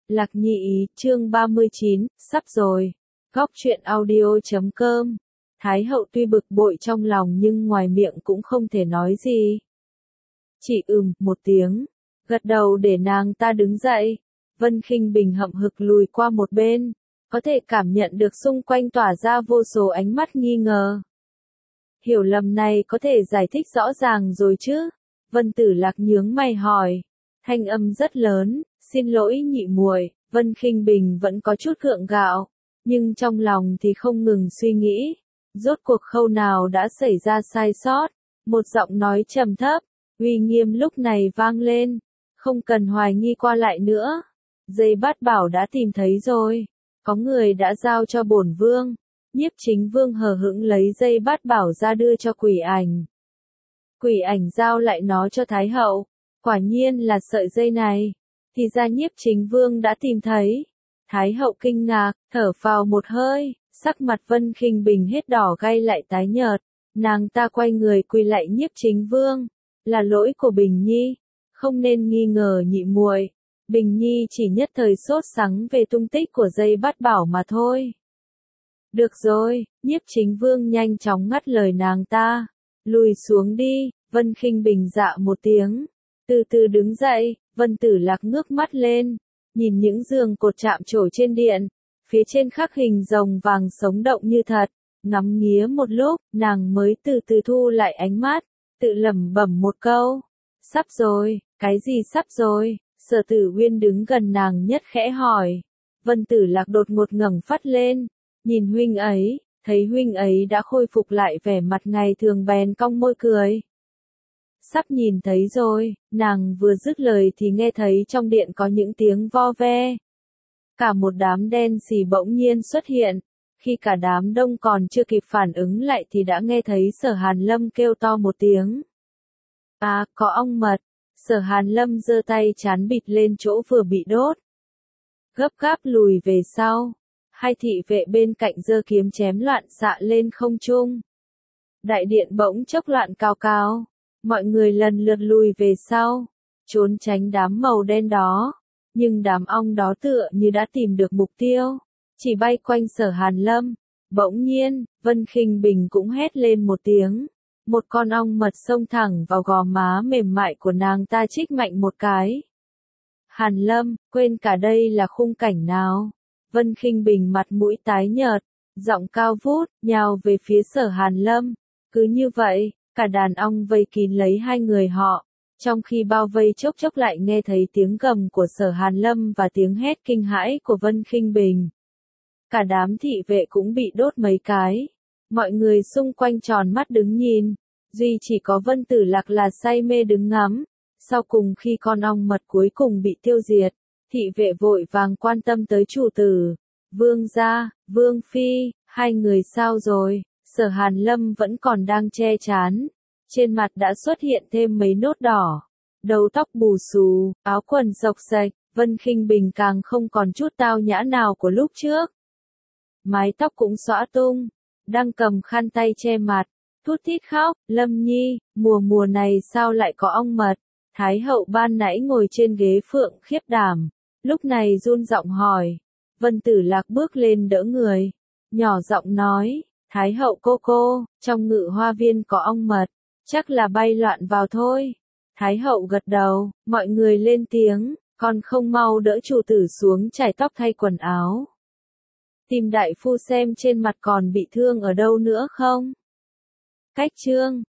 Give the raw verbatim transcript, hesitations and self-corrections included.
Lạc nhị, chương ba mươi chín, sắp rồi. Góc truyện audio chấm com. Thái hậu tuy bực bội trong lòng nhưng ngoài miệng cũng không thể nói gì. Chỉ ừm một tiếng, gật đầu để nàng ta đứng dậy. Vân Khinh Bình hậm hực lùi qua một bên, có thể cảm nhận được xung quanh tỏa ra vô số ánh mắt nghi ngờ. Hiểu lầm này có thể giải thích rõ ràng rồi chứ? Vân Tử Lạc nhướng mày hỏi, thanh âm rất lớn, xin lỗi nhị muội. Vân Khinh Bình vẫn có chút gượng gạo, nhưng trong lòng thì không ngừng suy nghĩ, rốt cuộc khâu nào đã xảy ra sai sót. Một giọng nói trầm thấp, uy nghiêm lúc này vang lên, không cần hoài nghi qua lại nữa. Dây bát bảo đã tìm thấy rồi, có người đã giao cho bổn vương. Nhiếp Chính Vương hờ hững lấy dây bát bảo ra đưa cho Quỷ Ảnh. Quỷ Ảnh giao lại nó cho Thái hậu, quả nhiên là sợi dây này. Thì ra Nhiếp Chính Vương đã tìm thấy. Thái hậu kinh ngạc, thở phào một hơi, sắc mặt Vân Khinh Bình hết đỏ gay lại tái nhợt. Nàng ta quay người quỳ lạy Nhiếp Chính Vương, là lỗi của Bình Nhi, không nên nghi ngờ nhị muội. Bình Nhi chỉ nhất thời sốt sắng về tung tích của dây bát bảo mà thôi. Được rồi, Nhiếp Chính Vương nhanh chóng ngắt lời nàng ta. Lùi xuống đi. Vân Khinh Bình dạ một tiếng, từ từ đứng dậy. Vân Tử Lạc ngước mắt lên, nhìn những giường cột chạm trổ trên điện, phía trên khắc hình rồng vàng sống động như thật. Ngắm nghía một lúc, nàng mới từ từ thu lại ánh mắt, tự lẩm bẩm một câu. Sắp rồi. Cái gì sắp rồi? Sở Tử Uyên đứng gần nàng nhất khẽ hỏi. Vân Tử Lạc đột ngột ngẩng phát lên, nhìn huynh ấy, thấy huynh ấy đã khôi phục lại vẻ mặt ngày thường bèn cong môi cười. Sắp nhìn thấy rồi. Nàng vừa dứt lời thì nghe thấy trong điện có những tiếng vo ve. Cả một đám đen xì bỗng nhiên xuất hiện. Khi cả đám đông còn chưa kịp phản ứng lại thì đã nghe thấy Sở Hàn Lâm kêu to một tiếng. À, có ong mật. Sở Hàn Lâm giơ tay chán bịt lên chỗ vừa bị đốt, gấp gáp lùi về sau. Hai thị vệ bên cạnh giơ kiếm chém loạn xạ lên không trung. Đại điện bỗng chốc loạn cao cao. Mọi người lần lượt lùi về sau, trốn tránh đám màu đen đó. Nhưng đám ong đó tựa như đã tìm được mục tiêu, chỉ bay quanh Sở Hàn Lâm. Bỗng nhiên, Vân Khinh Bình cũng hét lên một tiếng. Một con ong mật xông thẳng vào gò má mềm mại của nàng ta chích mạnh một cái. Hàn Lâm, quên cả đây là khung cảnh nào? Vân Khinh Bình mặt mũi tái nhợt, giọng cao vút, nhào về phía Sở Hàn Lâm. Cứ như vậy, cả đàn ong vây kín lấy hai người họ. Trong khi bao vây chốc chốc lại nghe thấy tiếng gầm của Sở Hàn Lâm và tiếng hét kinh hãi của Vân Khinh Bình. Cả đám thị vệ cũng bị đốt mấy cái. Mọi người xung quanh tròn mắt đứng nhìn. Duy chỉ có Vân Tử Lạc là say mê đứng ngắm. Sau cùng khi con ong mật cuối cùng bị tiêu diệt, thị vệ vội vàng quan tâm tới chủ tử. Vương gia, Vương phi, hai người sao rồi? Sở Hàn Lâm vẫn còn đang che chán. Trên mặt đã xuất hiện thêm mấy nốt đỏ. Đầu tóc bù xù, áo quần xộc xệch. Vân Khinh Bình càng không còn chút tao nhã nào của lúc trước. Mái tóc cũng xõa tung, đang cầm khăn tay che mặt, thút thít khóc. Lâm Nhi, mùa mùa này sao lại có ong mật? Thái hậu ban nãy ngồi trên ghế phượng khiếp đảm, lúc này run giọng hỏi. Vân Tử Lạc bước lên đỡ người, nhỏ giọng nói, Thái hậu cô cô, trong ngự hoa viên có ong mật, chắc là bay loạn vào thôi. Thái hậu gật đầu, mọi người lên tiếng, còn không mau đỡ chủ tử xuống chải tóc thay quần áo. Tìm đại phu xem trên mặt còn bị thương ở đâu nữa không? Cách chương